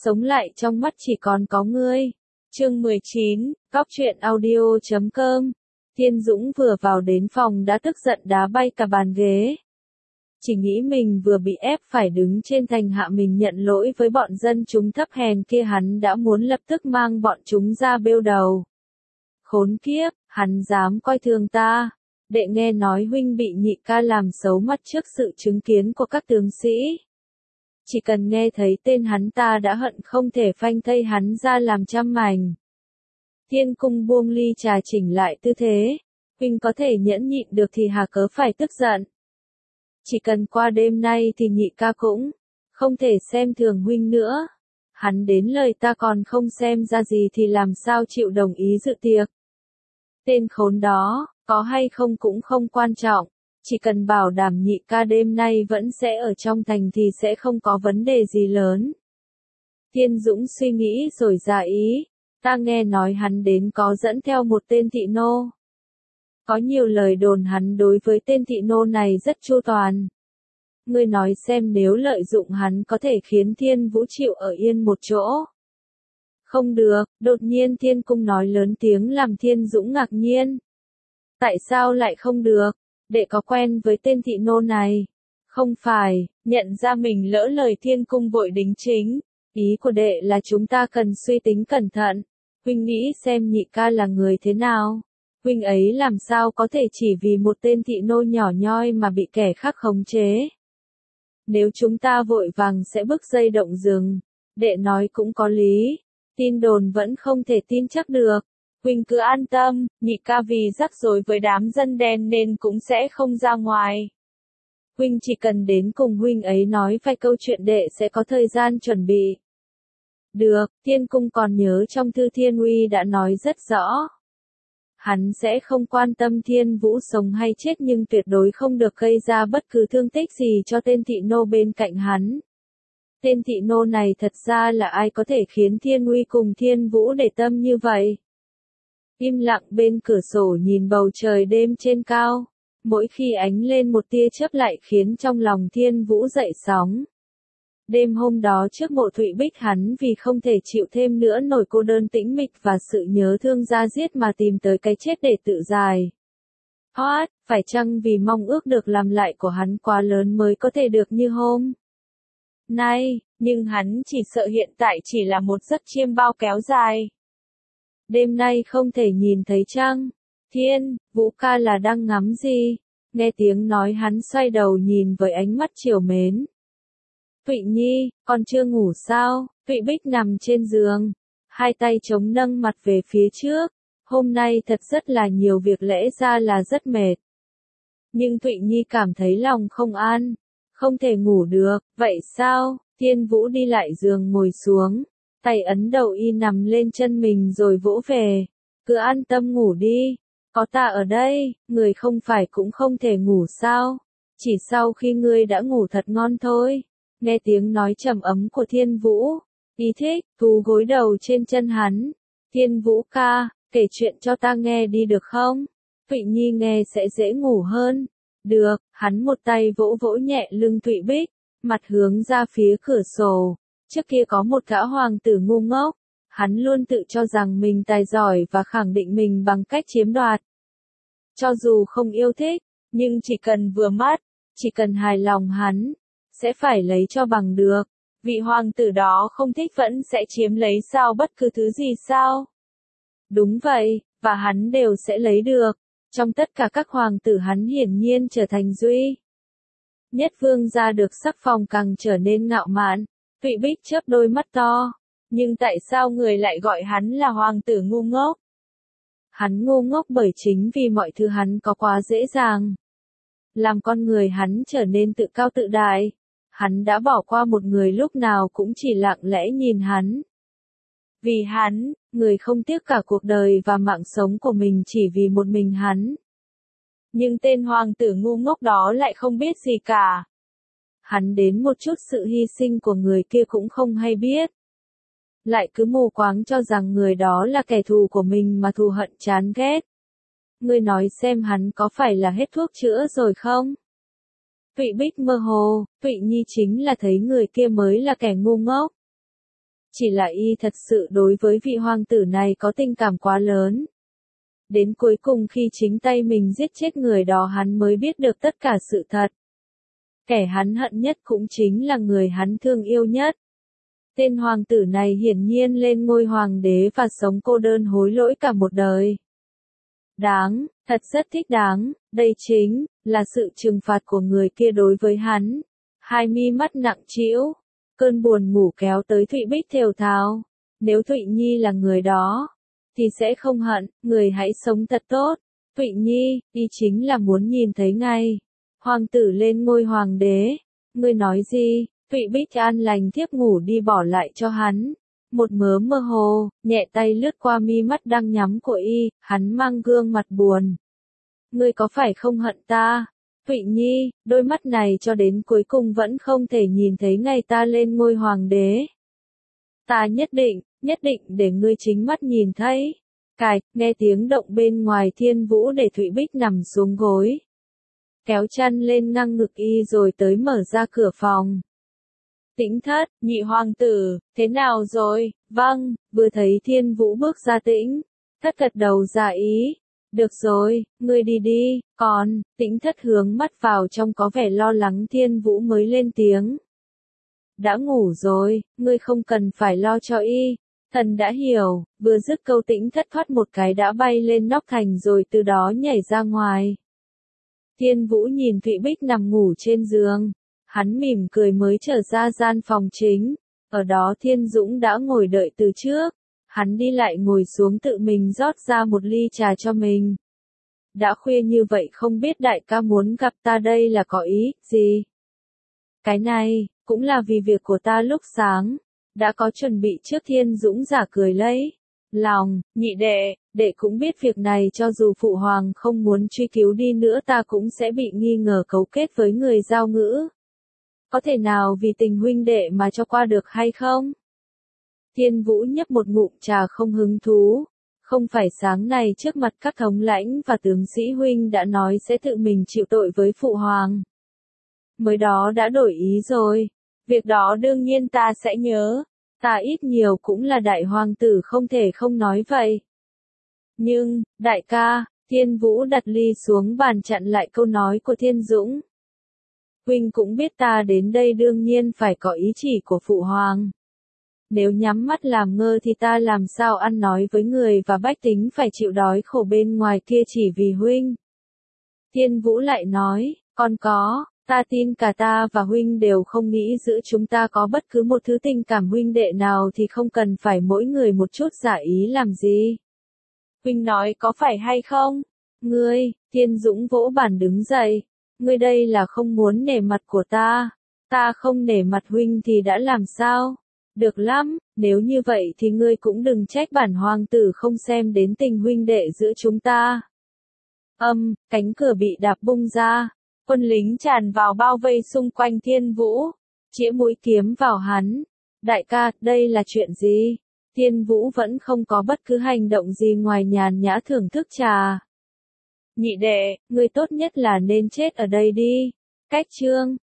sống lại trong mắt chỉ còn có ngươi. Chương 19, Góc truyện audio.com. Thiên Dũng vừa vào đến phòng đã tức giận đá bay cả bàn ghế. Chỉ nghĩ mình vừa bị ép phải đứng trên thành hạ mình nhận lỗi với bọn dân chúng thấp hèn kia, hắn đã muốn lập tức mang bọn chúng ra bêu đầu. Khốn kiếp, hắn dám coi thường ta. Đệ nghe nói huynh bị nhị ca làm xấu mặt trước sự chứng kiến của các tướng sĩ. Chỉ cần nghe thấy tên hắn ta đã hận không thể phanh thây hắn ra làm trăm mảnh. Thiên Cung buông ly trà chỉnh lại tư thế. Huynh có thể nhẫn nhịn được thì hà cớ phải tức giận. Chỉ cần qua đêm nay thì nhị ca cũng không thể xem thường huynh nữa. Hắn đến lời ta còn không xem ra gì thì làm sao chịu đồng ý dự tiệc. Tên khốn đó, có hay không cũng không quan trọng. Chỉ cần bảo đảm nhị ca đêm nay vẫn sẽ ở trong thành thì sẽ không có vấn đề gì lớn. Thiên Dũng suy nghĩ rồi ra ý. Ta nghe nói hắn đến có dẫn theo một tên thị nô. Có nhiều lời đồn hắn đối với tên thị nô này rất chu toàn. Ngươi nói xem, nếu lợi dụng hắn có thể khiến Thiên Vũ chịu ở yên một chỗ. Không được, đột nhiên Thiên Cung nói lớn tiếng làm Thiên Dũng ngạc nhiên. Tại sao lại không được? Đệ có quen với tên thị nô này? Không phải, nhận ra mình lỡ lời Thiên Cung vội đính chính. Ý của đệ là chúng ta cần suy tính cẩn thận. Huynh nghĩ xem nhị ca là người thế nào? Huynh ấy làm sao có thể chỉ vì một tên thị nô nhỏ nhoi mà bị kẻ khác khống chế? Nếu chúng ta vội vàng sẽ bứt dây động rừng. Đệ nói cũng có lý. Tin đồn vẫn không thể tin chắc được. Huynh cứ an tâm, nhị ca vì rắc rối với đám dân đen nên cũng sẽ không ra ngoài. Huynh chỉ cần đến cùng huynh ấy nói vài câu chuyện, đệ sẽ có thời gian chuẩn bị. Được, Thiên Cung còn nhớ trong thư Thiên Uy đã nói rất rõ. Hắn sẽ không quan tâm Thiên Vũ sống hay chết, nhưng tuyệt đối không được gây ra bất cứ thương tích gì cho tên thị nô bên cạnh hắn. Tên thị nô này thật ra là ai có thể khiến Thiên Uy cùng Thiên Vũ để tâm như vậy? Im lặng bên cửa sổ nhìn bầu trời đêm trên cao. Mỗi khi ánh lên một tia chớp lại khiến trong lòng Thiên Vũ dậy sóng. Đêm hôm đó trước mộ Thụy Bích, hắn vì không thể chịu thêm nữa nổi cô đơn tĩnh mịch và sự nhớ thương da diết mà tìm tới cái chết để tự giải thoát. Phải chăng vì mong ước được làm lại của hắn quá lớn mới có thể được như hôm nay, nhưng hắn chỉ sợ hiện tại chỉ là một giấc chiêm bao kéo dài. Đêm nay không thể nhìn thấy trăng. Thiên Vũ ca là đang ngắm gì? Nghe tiếng nói hắn xoay đầu nhìn với ánh mắt trìu mến. Thụy Nhi, còn chưa ngủ sao? Thụy Bích nằm trên giường, hai tay chống nâng mặt về phía trước. Hôm nay thật rất là nhiều việc, lẽ ra là rất mệt. Nhưng Thụy Nhi cảm thấy lòng không an, không thể ngủ được. Vậy sao? Thiên Vũ đi lại giường ngồi xuống, tay ấn đầu y nằm lên chân mình rồi vỗ về. Cứ an tâm ngủ đi, có ta ở đây, người không phải cũng không thể ngủ sao? Chỉ sau khi ngươi đã ngủ thật ngon thôi. Nghe tiếng nói trầm ấm của Thiên Vũ, y thích, thú gối đầu trên chân hắn. Thiên Vũ ca, kể chuyện cho ta nghe đi được không? Thụy Nhi nghe sẽ dễ ngủ hơn. Được, hắn một tay vỗ vỗ nhẹ lưng Thụy Bích, mặt hướng ra phía cửa sổ. Trước kia có một gã hoàng tử ngu ngốc, hắn luôn tự cho rằng mình tài giỏi và khẳng định mình bằng cách chiếm đoạt. Cho dù không yêu thích, nhưng chỉ cần vừa mắt, chỉ cần hài lòng hắn sẽ phải lấy cho bằng được. Vị hoàng tử đó không thích vẫn sẽ chiếm lấy sao, bất cứ thứ gì sao? Đúng vậy, và hắn đều sẽ lấy được. Trong tất cả các hoàng tử, hắn hiển nhiên trở thành duy nhất vương gia được sắc phong, càng trở nên ngạo mạn. Thụy Bích chớp đôi mắt to. Nhưng tại sao người lại gọi hắn là hoàng tử ngu ngốc? Hắn ngu ngốc bởi chính vì mọi thứ hắn có quá dễ dàng làm con người hắn trở nên tự cao tự đại. Hắn đã bỏ qua một người lúc nào cũng chỉ lặng lẽ nhìn hắn. Vì hắn, người không tiếc cả cuộc đời và mạng sống của mình chỉ vì một mình hắn. Nhưng tên hoàng tử ngu ngốc đó lại không biết gì cả. Hắn đến một chút sự hy sinh của người kia cũng không hay biết. Lại cứ mù quáng cho rằng người đó là kẻ thù của mình mà thù hận chán ghét. Ngươi nói xem, hắn có phải là hết thuốc chữa rồi không? Thụy Bích mơ hồ, Thụy Nhi chính là thấy người kia mới là kẻ ngu ngốc. Chỉ là y thật sự đối với vị hoàng tử này có tình cảm quá lớn. Đến cuối cùng khi chính tay mình giết chết người đó hắn mới biết được tất cả sự thật. Kẻ hắn hận nhất cũng chính là người hắn thương yêu nhất. Tên hoàng tử này hiển nhiên lên ngôi hoàng đế và sống cô đơn hối lỗi cả một đời. Đáng, thật rất thích đáng, đây chính là sự trừng phạt của người kia đối với hắn. Hai mi mắt nặng trĩu, cơn buồn ngủ kéo tới Thụy Bích thều thào. Nếu Thụy Nhi là người đó, thì sẽ không hận, người hãy sống thật tốt. Thụy Nhi, y chính là muốn nhìn thấy ngay. Hoàng tử lên ngôi hoàng đế. Ngươi nói gì? Thụy Bích an lành thiếp ngủ đi bỏ lại cho hắn. Một mớ mơ hồ, nhẹ tay lướt qua mi mắt đang nhắm của y, hắn mang gương mặt buồn. Ngươi có phải không hận ta? Thụy Nhi, đôi mắt này cho đến cuối cùng vẫn không thể nhìn thấy ngày ta lên ngôi hoàng đế. Ta nhất định để ngươi chính mắt nhìn thấy. Cài, nghe tiếng động bên ngoài Thiên Vũ để Thụy Bích nằm xuống gối. Kéo chăn lên ngang ngực y rồi tới mở ra cửa phòng. Tĩnh Thất, nhị hoàng tử, thế nào rồi? Vâng, vừa thấy Thiên Vũ bước ra Tĩnh Thất gật đầu ra ý. Được rồi, ngươi đi đi, còn, Tĩnh Thất hướng mắt vào trong có vẻ lo lắng Thiên Vũ mới lên tiếng. Đã ngủ rồi, ngươi không cần phải lo cho y. Thần đã hiểu, vừa dứt câu Tĩnh Thất thoát một cái đã bay lên nóc thành rồi từ đó nhảy ra ngoài. Thiên Vũ nhìn Thụy Bích nằm ngủ trên giường. Hắn mỉm cười mới trở ra gian phòng chính. Ở đó Thiên Dũng đã ngồi đợi từ trước. Hắn đi lại ngồi xuống tự mình rót ra một ly trà cho mình. Đã khuya như vậy không biết đại ca muốn gặp ta đây là có ý gì? Cái này, cũng là vì việc của ta lúc sáng. Đã có chuẩn bị trước. Thiên Dũng giả cười lấy lòng, nhị đệ cũng biết việc này cho dù phụ hoàng không muốn truy cứu đi nữa ta cũng sẽ bị nghi ngờ cấu kết với người giao ngữ. Có thể nào vì tình huynh đệ mà cho qua được hay không? Thiên Vũ nhấp một ngụm trà không hứng thú. Không phải sáng nay trước mặt các thống lãnh và tướng sĩ huynh đã nói sẽ tự mình chịu tội với phụ hoàng. Mới đó đã đổi ý rồi. Việc đó đương nhiên ta sẽ nhớ. Ta ít nhiều cũng là đại hoàng tử không thể không nói vậy. Nhưng, đại ca, Thiên Vũ đặt ly xuống bàn chặn lại câu nói của Thiên Dũng. Huynh cũng biết ta đến đây đương nhiên phải có ý chỉ của phụ hoàng. Nếu nhắm mắt làm ngơ thì ta làm sao ăn nói với người và bách tính phải chịu đói khổ bên ngoài kia chỉ vì huynh. Thiên Vũ lại nói, còn có, ta tin cả ta và huynh đều không nghĩ giữa chúng ta có bất cứ một thứ tình cảm huynh đệ nào thì không cần phải mỗi người một chút giả ý làm gì. Huynh nói có phải hay không? Ngươi, Thiên Dũng vỗ bàn đứng dậy. Ngươi đây là không muốn nể mặt của ta. Ta không nể mặt huynh thì đã làm sao? Được lắm, nếu như vậy thì ngươi cũng đừng trách bản hoàng tử không xem đến tình huynh đệ giữa chúng ta. Cánh cửa bị đạp bung ra. Quân lính tràn vào bao vây xung quanh Thiên Vũ. Chĩa mũi kiếm vào hắn. Đại ca, đây là chuyện gì? Thiên Vũ vẫn không có bất cứ hành động gì ngoài nhàn nhã thưởng thức trà. Nhị đệ, ngươi tốt nhất là nên chết ở đây đi. Cách chương